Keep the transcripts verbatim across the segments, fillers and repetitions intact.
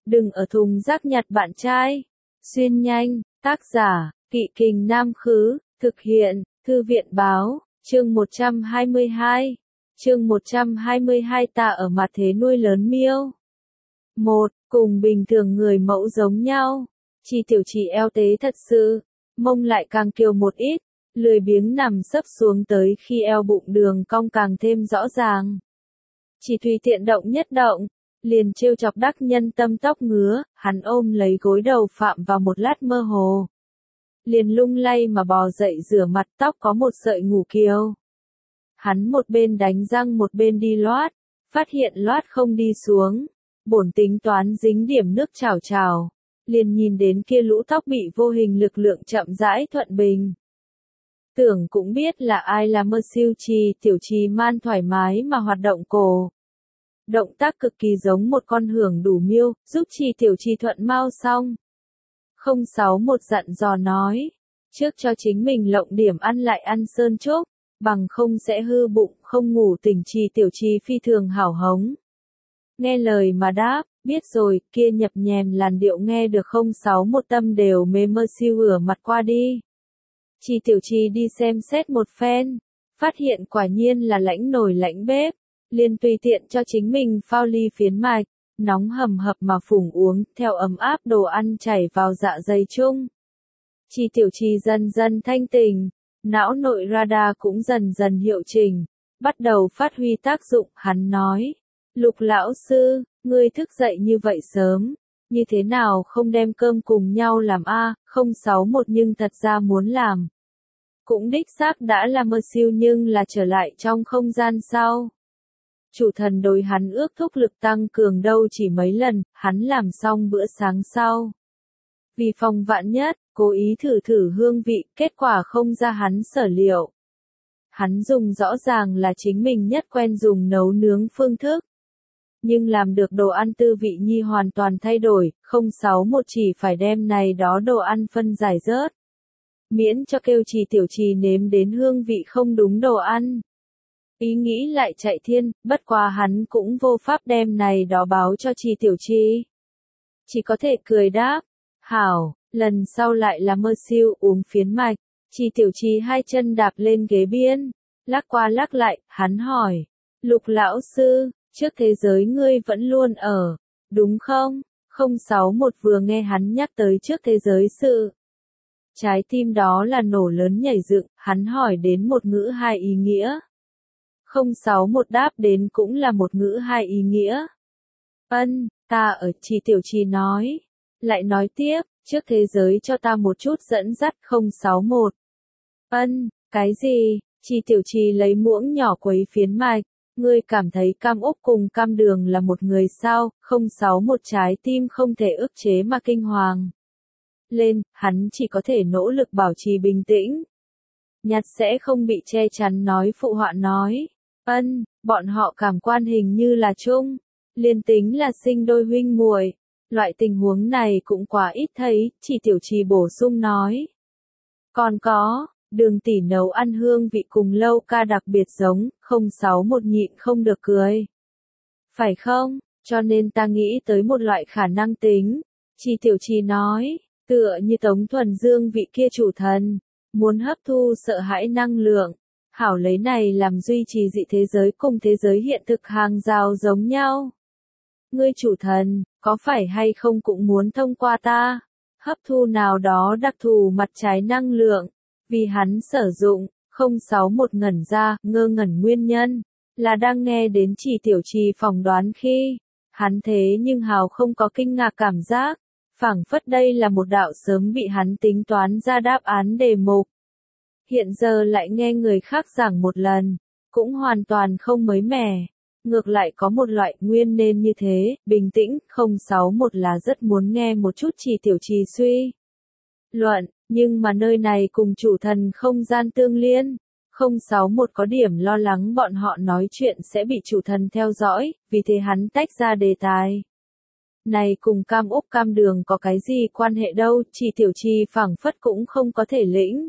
Đừng ở thùng rác nhặt bạn trai. Xuyên nhanh, tác giả, Kỵ Kình Nam Khứ, thực hiện, Thư viện Báo, chương một trăm hai mươi hai. Chương một trăm hai mươi hai ta ở mặt thế nuôi lớn miêu. một. Cùng bình thường người mẫu giống nhau. Chi tiểu trì eo tế thật sự, mông lại càng kiều một ít, lười biếng nằm sấp xuống tới khi eo bụng đường cong càng thêm rõ ràng. Chỉ tùy tiện động nhất động, liền trêu chọc đắc nhân tâm tóc ngứa, hắn ôm lấy gối đầu phạm vào một lát mơ hồ. Liền lung lay mà bò dậy rửa mặt, tóc có một sợi ngủ kiều. Hắn một bên đánh răng một bên đi loát, phát hiện loát không đi xuống, bổn tính toán dính điểm nước chảo chảo, liền nhìn đến kia lũ tóc bị vô hình lực lượng chậm rãi thuận bình. Tưởng cũng biết là ai là mơ siêu trì, tiểu trì man thoải mái mà hoạt động cổ. Động tác cực kỳ giống một con hưởng đủ miêu, giúp trì tiểu trì thuận mau xong. không sáu một dặn dò nói, trước cho chính mình lộng điểm ăn lại ăn sơn chốc, bằng không sẽ hư bụng, không ngủ tỉnh trì tiểu trì phi thường hảo hống. Nghe lời mà đáp, biết rồi, kia nhập nhèm làn điệu nghe được không sáu một tâm đều mê mơ siêu ửa mặt qua đi. Trì tiểu trì đi xem xét một phen, phát hiện quả nhiên là lãnh nồi lãnh bếp, liền tùy tiện cho chính mình phao ly phiến mạch, nóng hầm hập mà phủng uống, theo ấm áp đồ ăn chảy vào dạ dày chung. Trì tiểu trì dần dần thanh tỉnh, não nội radar cũng dần dần hiệu chỉnh, bắt đầu phát huy tác dụng, hắn nói. Lục lão sư, ngươi thức dậy như vậy sớm, như thế nào không đem cơm cùng nhau làm a? không sáu một nhưng thật ra muốn làm. Cũng đích xác đã là mơ siêu nhưng là trở lại trong không gian sau. Chủ thần đối hắn ước thúc lực tăng cường đâu chỉ mấy lần, hắn làm xong bữa sáng sau. Vì phòng vạn nhất, cố ý thử thử hương vị, kết quả không ra hắn sở liệu. Hắn dùng rõ ràng là chính mình nhất quen dùng nấu nướng phương thức. Nhưng làm được đồ ăn tư vị nhi hoàn toàn thay đổi, không sáu một chỉ phải đem này đó đồ ăn phân giải rớt. Miễn cho kêu trì tiểu trì nếm đến hương vị không đúng đồ ăn. Ý nghĩ lại chạy thiên, bất quá hắn cũng vô pháp đem này đó báo cho trì tiểu trì. Chỉ có thể cười đáp, hảo, lần sau lại là mơ siêu uống phiến mạch, trì tiểu trì hai chân đạp lên ghế biên, lắc qua lắc lại, hắn hỏi, Lục lão sư, trước thế giới ngươi vẫn luôn ở, đúng không? không sáu một vừa nghe hắn nhắc tới trước thế giới sự. Trái tim đó là nổ lớn nhảy dựng, hắn hỏi đến một ngữ hai ý nghĩa. không sáu một đáp đến cũng là một ngữ hai ý nghĩa. Ân, ta ở, trì tiểu trì nói. Lại nói tiếp, trước thế giới cho ta một chút dẫn dắt không sáu một. Ân, cái gì? Trì tiểu trì lấy muỗng nhỏ quấy phiến mạch. Ngươi cảm thấy cam úc cùng cam đường là một người sao? không sáu một trái tim không thể ức chế mà kinh hoàng. Lên, hắn chỉ có thể nỗ lực bảo trì bình tĩnh. Nhặt sẽ không bị che chắn nói phụ họa nói. Ân, bọn họ cảm quan hình như là chung. Liên tính là sinh đôi huynh muội. Loại tình huống này cũng quá ít thấy, chỉ tiểu trì bổ sung nói. Còn có, đường tỷ nấu ăn hương vị cùng lâu ca đặc biệt giống, không sáu một nhịn không được cười. Phải không? Cho nên ta nghĩ tới một loại khả năng tính. Chỉ tiểu trì nói, tựa như Tống Thuần Dương vị kia chủ thần, muốn hấp thu sợ hãi năng lượng, hảo lấy này làm duy trì dị thế giới cùng thế giới hiện thực hàng rào giống nhau. Ngươi chủ thần, có phải hay không cũng muốn thông qua ta, hấp thu nào đó đặc thù mặt trái năng lượng, vì hắn sử dụng, không sáu một ngẩn ra, ngơ ngẩn nguyên nhân, là đang nghe đến chỉ tiểu trì phỏng đoán khi, hắn thế nhưng hào không có kinh ngạc cảm giác, phảng phất đây là một đạo sớm bị hắn tính toán ra đáp án đề mục. Hiện giờ lại nghe người khác giảng một lần, cũng hoàn toàn không mới mẻ. Ngược lại có một loại nguyên nên như thế, bình tĩnh, không sáu một là rất muốn nghe một chút trì tiểu trì suy luận, nhưng mà nơi này cùng chủ thần không gian tương liên, không sáu một có điểm lo lắng bọn họ nói chuyện sẽ bị chủ thần theo dõi, vì thế hắn tách ra đề tài. Này cùng cam úc cam đường có cái gì quan hệ đâu, trì tiểu trì phảng phất cũng không có thể lĩnh.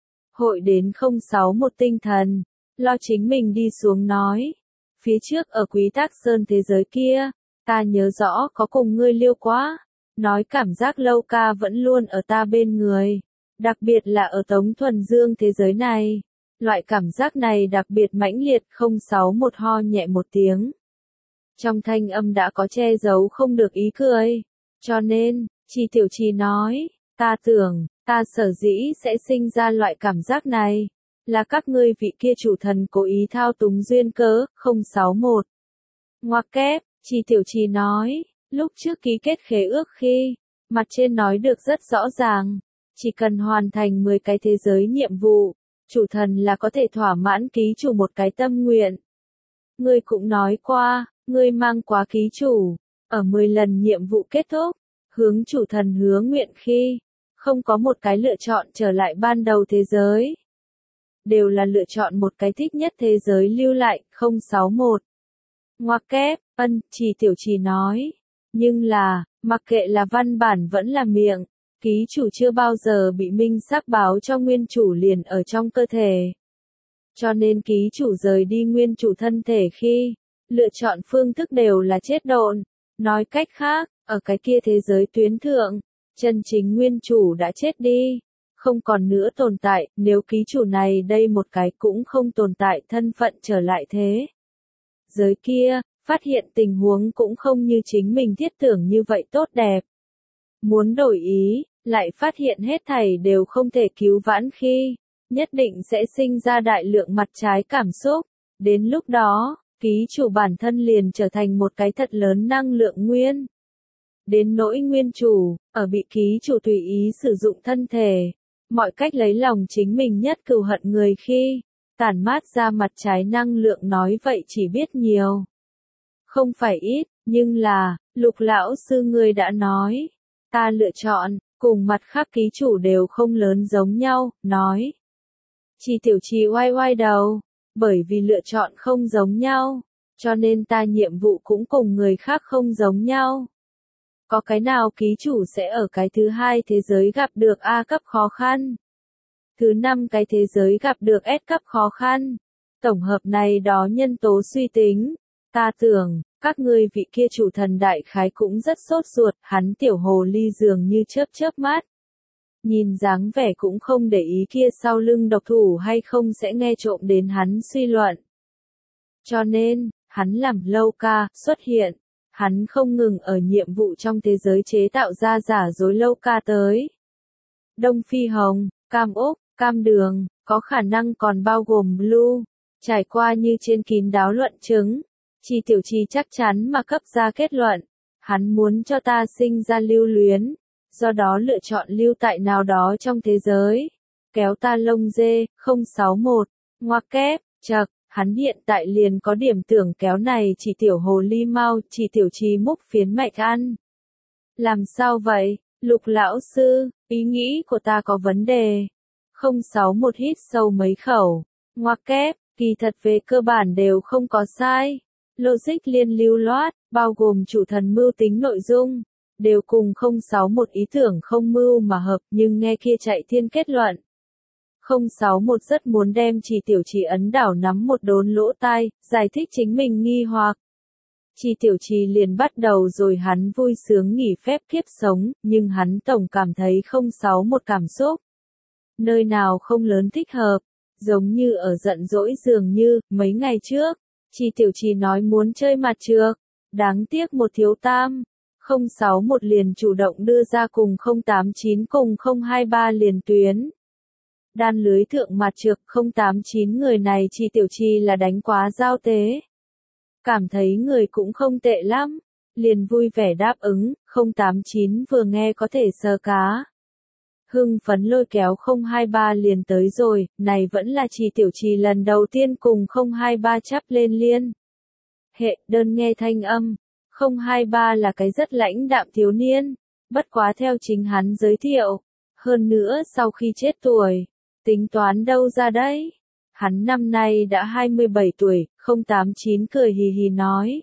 Hội đến không sáu một tinh thần, lo chính mình đi xuống nói. Phía trước ở Quý Tác Sơn thế giới kia, Ta nhớ rõ có cùng ngươi liêu quá, nói cảm giác Lâu ca vẫn luôn ở ta bên người, đặc biệt là ở Tống Thuần Dương thế giới này. Loại cảm giác này đặc biệt mãnh liệt. Không sáu một ho nhẹ một tiếng. Trong thanh âm đã có che giấu không được ý cười. Cho nên, Chi Tiểu Chi nói, ta tưởng, ta sở dĩ sẽ sinh ra loại cảm giác này, là các ngươi vị kia chủ thần cố ý thao túng duyên cớ. Không sáu một. Ngoặc kép, Chi Tiểu Chi nói, lúc trước ký kết khế ước khi, mặt trên nói được rất rõ ràng, chỉ cần hoàn thành mười cái thế giới nhiệm vụ, chủ thần là có thể thỏa mãn ký chủ một cái tâm nguyện. Ngươi cũng nói qua, ngươi mang quá ký chủ, ở mười lần nhiệm vụ kết thúc, hướng chủ thần hứa nguyện khi, không có một cái lựa chọn trở lại ban đầu thế giới. Đều là lựa chọn một cái thích nhất thế giới lưu lại. Không sáu một. Ngoặc kép, ân, Chi Tiểu Chi nói. Nhưng là, mặc kệ là văn bản vẫn là miệng, ký chủ chưa bao giờ bị minh xác báo cho nguyên chủ liền ở trong cơ thể. Cho nên ký chủ rời đi nguyên chủ thân thể khi, lựa chọn phương thức đều là chết độn. Nói cách khác, ở cái kia thế giới tuyến thượng, chân chính nguyên chủ đã chết đi, không còn nữa tồn tại. Nếu ký chủ này đây một cái cũng không tồn tại thân phận trở lại thế giới kia, phát hiện tình huống cũng không như chính mình thiết tưởng như vậy tốt đẹp. Muốn đổi ý, lại phát hiện hết thảy đều không thể cứu vãn khi, nhất định sẽ sinh ra đại lượng mặt trái cảm xúc. Đến lúc đó, ký chủ bản thân liền trở thành một cái thật lớn năng lượng nguyên. Đến nỗi nguyên chủ, ở bị ký chủ tùy ý sử dụng thân thể, mọi cách lấy lòng chính mình nhất cừu hận người khi, tản mát ra mặt trái năng lượng. Nói vậy chỉ biết nhiều, không phải ít, nhưng là, Lục lão sư ngươi đã nói, ta lựa chọn, cùng mặt khác ký chủ đều không lớn giống nhau, nói. Chi Tiểu Chi oai oai đầu, bởi vì lựa chọn không giống nhau, cho nên ta nhiệm vụ cũng cùng người khác không giống nhau. Có cái nào ký chủ sẽ ở cái thứ hai thế giới gặp được A cấp khó khăn? Thứ năm cái thế giới gặp được S cấp khó khăn? Tổng hợp này đó nhân tố suy tính, ta tưởng, các ngươi vị kia chủ thần đại khái cũng rất sốt ruột. Hắn tiểu hồ ly dường như chớp chớp mắt. Nhìn dáng vẻ cũng không để ý kia sau lưng độc thủ hay không sẽ nghe trộm đến hắn suy luận. Cho nên, hắn làm Lâu ca xuất hiện. Hắn không ngừng ở nhiệm vụ trong thế giới chế tạo ra giả dối Lâu ca tới. Đông Phi Hồng, Cam Úc, Cam Đường, có khả năng còn bao gồm Blue. Trải qua như trên kín đáo luận chứng, Chi Tiểu Chi chắc chắn mà cấp ra kết luận. Hắn muốn cho ta sinh ra lưu luyến, do đó lựa chọn lưu tại nào đó trong thế giới. Kéo ta lông dê. Không sáu một. Ngoặc kép, chật. Hắn hiện tại liền có điểm tưởng kéo này chỉ tiểu hồ ly mau. Chi Tiểu Chi múc phiến mạch ăn. Làm sao vậy, Lục lão sư, ý nghĩ của ta có vấn đề. Không sáu một hít sâu mấy khẩu. Ngoặc kép, kỳ thật về cơ bản đều không có sai. Logic liên lưu loát, bao gồm chủ thần mưu tính nội dung, đều cùng không sáu một ý tưởng không mưu mà hợp, nhưng nghe kia chạy thiên kết luận. Không sáu một rất muốn đem Chi Tiểu Chi ấn đảo nắm một đốn lỗ tai, giải thích chính mình nghi hoặc. Chi Tiểu Chi liền bắt đầu rồi hắn vui sướng nghỉ phép kiếp sống, nhưng hắn tổng cảm thấy không sáu một cảm xúc. Nơi nào không lớn thích hợp, giống như ở giận dỗi dường như, mấy ngày trước, Chi Tiểu Chi nói muốn chơi mặt trược, đáng tiếc một thiếu tam. Không sáu một liền chủ động đưa ra cùng không tám chín cùng không hai ba liền tuyến. Đan lưới thượng mặt trược. Không tám chín người này Chi Tiểu Chi là đánh quá giao tế. Cảm thấy người cũng không tệ lắm, liền vui vẻ đáp ứng. Không tám chín vừa nghe có thể sờ cá, hưng phấn lôi kéo không hai ba liền tới rồi. Này vẫn là Chi Tiểu Chi lần đầu tiên cùng không hai ba chắp lên liên hệ. Đơn nghe thanh âm, không hai ba là cái rất lãnh đạm thiếu niên, bất quá theo chính hắn giới thiệu, hơn nữa sau khi chết tuổi, tính toán đâu ra đấy. Hắn năm nay đã hai mươi bảy tuổi. Không tám chín cười hì hì nói.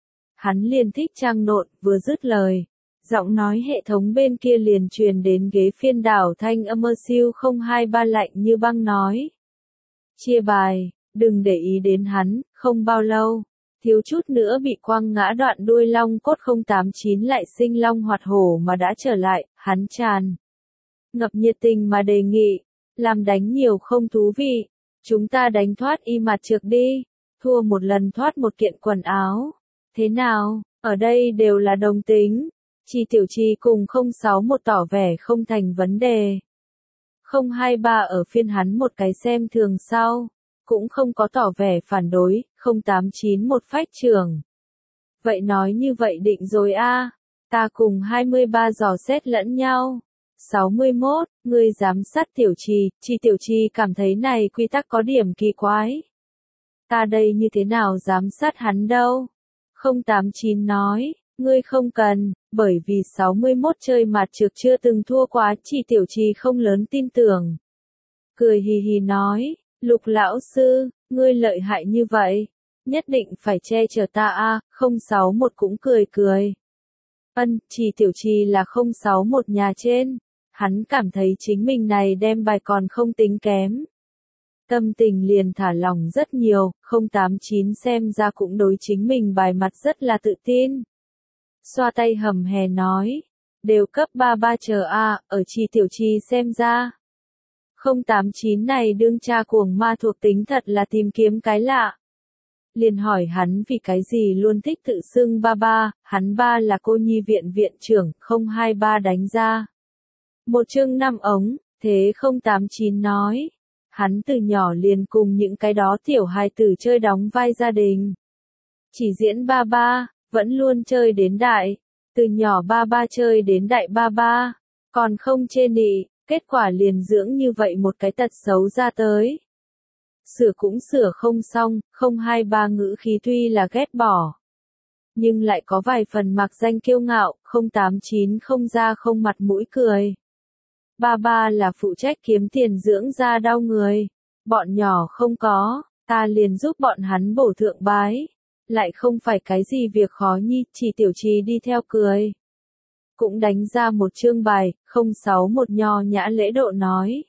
Hắn liền thích trang nộn. Vừa dứt lời, giọng nói hệ thống bên kia liền truyền đến ghế phiên đảo thanh âm ơ siêu. Không hai ba lạnh như băng nói. Chia bài, đừng để ý đến hắn. Không bao lâu, thiếu chút nữa bị quăng ngã đoạn đuôi long cốt không tám chín lại sinh long hoạt hổ mà đã trở lại, hắn tràn ngập nhiệt tình mà đề nghị, làm đánh nhiều không thú vị, chúng ta đánh thoát y mặt trược đi, thua một lần thoát một kiện quần áo, thế nào, ở đây đều là đồng tính, Chi Tiểu Chi cùng không sáu một tỏ vẻ không thành vấn đề. không hai ba ở phiên hắn một cái xem thường sau, cũng không có tỏ vẻ phản đối, không tám chín một phách trưởng. Vậy nói như vậy định rồi a, ta cùng hai mươi ba dò xét lẫn nhau. sáu mươi mốt, ngươi giám sát Tiểu Chi, Chi Tiểu Chi cảm thấy này quy tắc có điểm kỳ quái. Ta đây như thế nào giám sát hắn đâu? không tám chín nói, ngươi không cần, bởi vì sáu mươi mốt chơi mặt trược chưa từng thua quá, Chi Tiểu Chi không lớn tin tưởng. Cười hì hì nói, Lục lão sư, ngươi lợi hại như vậy, nhất định phải che chở ta a, không sáu một cũng cười cười. Ân, Chi Tiểu Chi là không sáu một nhà trên, hắn cảm thấy chính mình này đem bài còn không tính kém. Tâm tình liền thả lỏng rất nhiều, không tám chín xem ra cũng đối chính mình bài mặt rất là tự tin. Xoa tay hầm hè nói, đều cấp ba ba chờ a, ở Chi Tiểu Chi xem ra. không tám chín này đương cha cuồng ma thuộc tính thật là tìm kiếm cái lạ. Liền hỏi hắn vì cái gì luôn thích tự xưng ba ba, hắn ba là cô nhi viện viện trưởng, không hai ba đánh ra. Một chương năm ống, thế không tám chín nói. Hắn từ nhỏ liền cùng những cái đó tiểu hài tử chơi đóng vai gia đình. Chỉ diễn ba ba, vẫn luôn chơi đến đại. Từ nhỏ ba ba chơi đến đại ba ba, còn không chê nị, kết quả liền dưỡng như vậy một cái tật xấu ra tới. Sửa cũng sửa không xong, không hai ba ngữ khí tuy là ghét bỏ. Nhưng lại có vài phần mặc danh kiêu ngạo, không tám chín không ra không mặt mũi cười. Ba ba là phụ trách kiếm tiền dưỡng ra đau người. Bọn nhỏ không có, ta liền giúp bọn hắn bổ thượng bái. Lại không phải cái gì việc khó nhi, Chỉ Tiểu Chi đi theo cười. Cũng đánh ra một chương bài, không sáu một nho nhã lễ độ nói.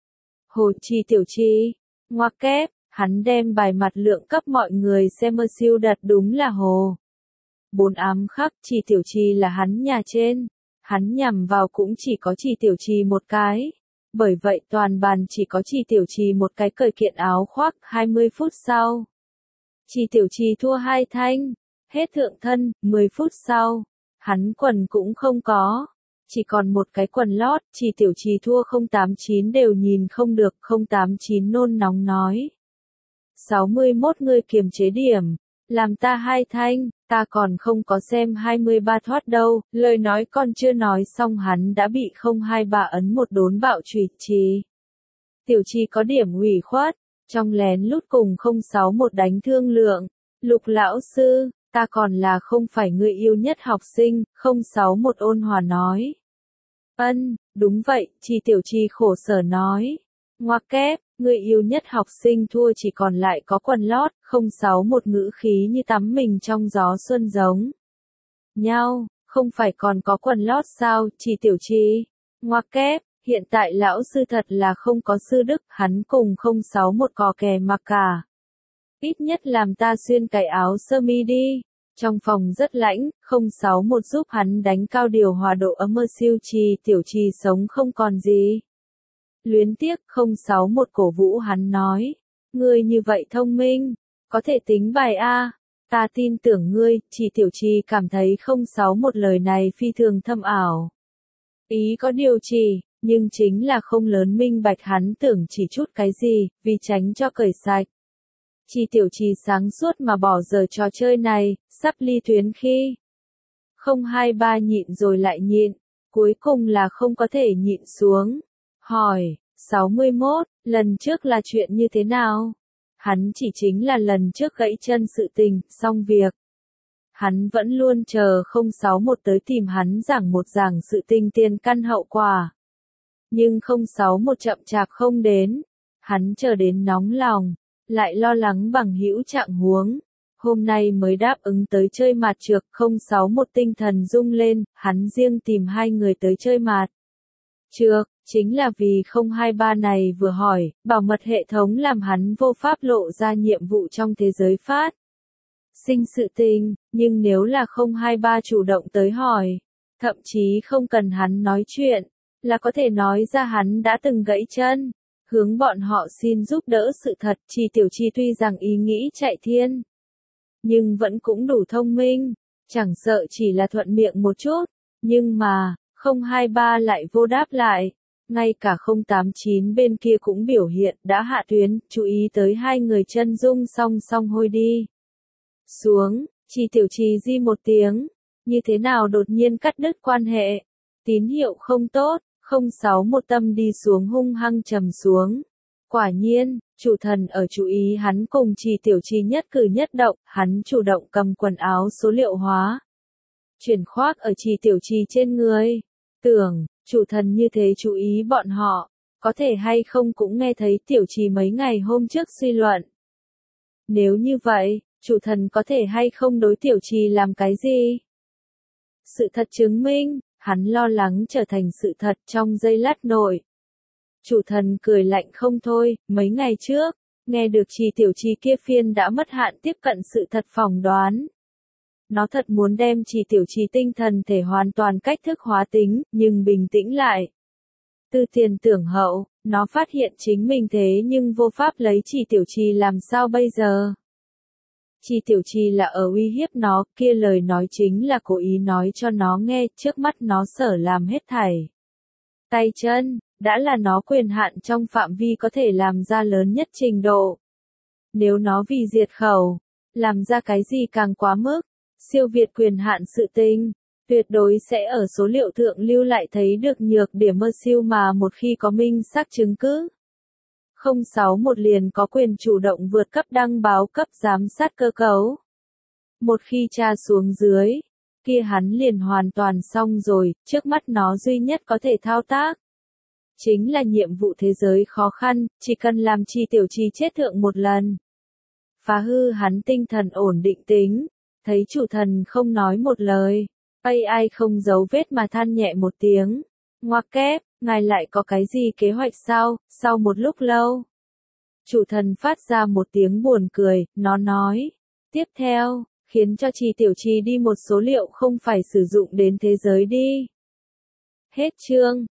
Hồ Chi Tiểu Chi, ngoặc kép, hắn đem bài mặt lượng cấp mọi người xem mơ siêu đặt đúng là hồ. Bốn ám khắc Chi Tiểu Chi là hắn nhà trên. Hắn nhằm vào cũng chỉ có Chi Tiểu Chi một cái. Bởi vậy toàn bàn chỉ có Chi Tiểu Chi một cái cởi kiện áo khoác. hai mươi phút sau, Chi Tiểu Chi thua hai thanh. Hết thượng thân. mười phút sau, hắn quần cũng không có. Chỉ còn một cái quần lót. Chi Tiểu Chi thua không tám chín đều nhìn không được. không tám chín nôn nóng nói. sáu mươi mốt người kiềm chế điểm. Làm ta hai thanh, ta còn không có xem hai mươi ba thoát đâu, lời nói còn chưa nói xong hắn đã bị không hai ba ấn một đốn bạo chùy Chi. Tiểu Chi có điểm ủy khuất, trong lén lút cùng không sáu một đánh thương lượng, Lục lão sư, ta còn là không phải người yêu nhất học sinh, không sáu một ôn hòa nói. Ân, đúng vậy, Chi Tiểu Chi khổ sở nói. Ngoặc kép, người yêu nhất học sinh thua chỉ còn lại có quần lót, không sáu một ngữ khí như tắm mình trong gió xuân giống nhau, không phải còn có quần lót sao, Chi Tiểu Chi. Ngoặc kép, hiện tại lão sư thật là không có sư đức, hắn cùng không sáu một cò kè mặc cả. Ít nhất làm ta xuyên cái áo sơ mi đi. Trong phòng rất lãnh, không sáu một giúp hắn đánh cao điều hòa độ ấm mơ siêu Chi Tiểu Chi sống không còn gì. Luyến tiếc không sáu một cổ vũ hắn nói, ngươi như vậy thông minh, có thể tính bài A, ta tin tưởng ngươi, Chi Tiểu Chi cảm thấy không sáu một lời này phi thường thâm ảo. Ý có điều chỉ, nhưng chính là không lớn minh bạch hắn tưởng chỉ chút cái gì, vì tránh cho cởi sạch. Chi Tiểu Chi sáng suốt mà bỏ giờ trò chơi này, sắp ly tuyến khi. không hai ba nhịn rồi lại nhịn, cuối cùng là không có thể nhịn xuống. Hỏi, sáu mươi mốt, lần trước là chuyện như thế nào? Hắn chỉ chính là lần trước gãy chân sự tình, xong việc. Hắn vẫn luôn chờ không sáu một tới tìm hắn giảng một giảng sự tình tiền căn hậu quả. Nhưng không sáu một chậm chạp không đến. Hắn chờ đến nóng lòng, lại lo lắng bằng hữu trạng huống. Hôm nay mới đáp ứng tới chơi mạt trược, không sáu một tinh thần rung lên, hắn riêng tìm hai người tới chơi mạt trược, chính là vì không hai ba này vừa hỏi, bảo mật hệ thống làm hắn vô pháp lộ ra nhiệm vụ trong thế giới phát. sinh sự tình, nhưng nếu là không hai ba chủ động tới hỏi, thậm chí không cần hắn nói chuyện, là có thể nói ra hắn đã từng gãy chân, hướng bọn họ xin giúp đỡ sự thật. Chi Tiểu Chi tuy rằng ý nghĩ chạy thiên, nhưng vẫn cũng đủ thông minh, chẳng sợ chỉ là thuận miệng một chút, nhưng mà, không hai ba lại vô đáp lại. Ngay cả không tám chín bên kia cũng biểu hiện đã hạ tuyến, chú ý tới hai người chân dung song song hôi đi xuống. Chi Tiểu Chi di một tiếng, như thế nào đột nhiên cắt đứt quan hệ, tín hiệu không tốt. Không sáu một tâm đi xuống hung hăng trầm xuống. Quả nhiên, chủ thần ở chú ý hắn cùng Chi Tiểu Chi nhất cử nhất động, hắn chủ động cầm quần áo số liệu hóa, chuyển khoác ở Chi Tiểu Chi trên người. Tưởng, chủ thần như thế chú ý bọn họ, có thể hay không cũng nghe thấy Tiểu Chi mấy ngày hôm trước suy luận. Nếu như vậy, chủ thần có thể hay không đối Tiểu Chi làm cái gì? Sự thật chứng minh, hắn lo lắng trở thành sự thật trong giây lát nội. Chủ thần cười lạnh không thôi, mấy ngày trước, nghe được Chi Tiểu Chi kia phiên đã mất hạn tiếp cận sự thật phỏng đoán. Nó thật muốn đem Chi Tiểu Chi tinh thần thể hoàn toàn cách thức hóa tính, nhưng bình tĩnh lại. Tư tiền tưởng hậu, nó phát hiện chính mình thế nhưng vô pháp lấy Chi Tiểu Chi làm sao bây giờ. Chi Tiểu Chi là ở uy hiếp nó, kia lời nói chính là cố ý nói cho nó nghe, trước mắt nó sở làm hết thảy. Tay chân, đã là nó quyền hạn trong phạm vi có thể làm ra lớn nhất trình độ. Nếu nó vì diệt khẩu, làm ra cái gì càng quá mức, siêu việt quyền hạn sự tình, tuyệt đối sẽ ở số liệu thượng lưu lại thấy được nhược điểm mơ siêu mà một khi có minh xác chứng cứ. không sáu một liền có quyền chủ động vượt cấp đăng báo cấp giám sát cơ cấu. Một khi tra xuống dưới, kia hắn liền hoàn toàn xong rồi, trước mắt nó duy nhất có thể thao tác. Chính là nhiệm vụ thế giới khó khăn, chỉ cần làm Chi Tiểu Chi chết thượng một lần. Phá hư hắn tinh thần ổn định tính, thấy chủ thần không nói một lời, a i không giấu vết mà than nhẹ một tiếng. Ngoặc kép, ngài lại có cái gì kế hoạch sao? Sau một lúc lâu, chủ thần phát ra một tiếng buồn cười, nó nói. Tiếp theo, khiến cho Chi Tiểu Chi đi một số liệu không phải sử dụng đến thế giới đi. Hết chương.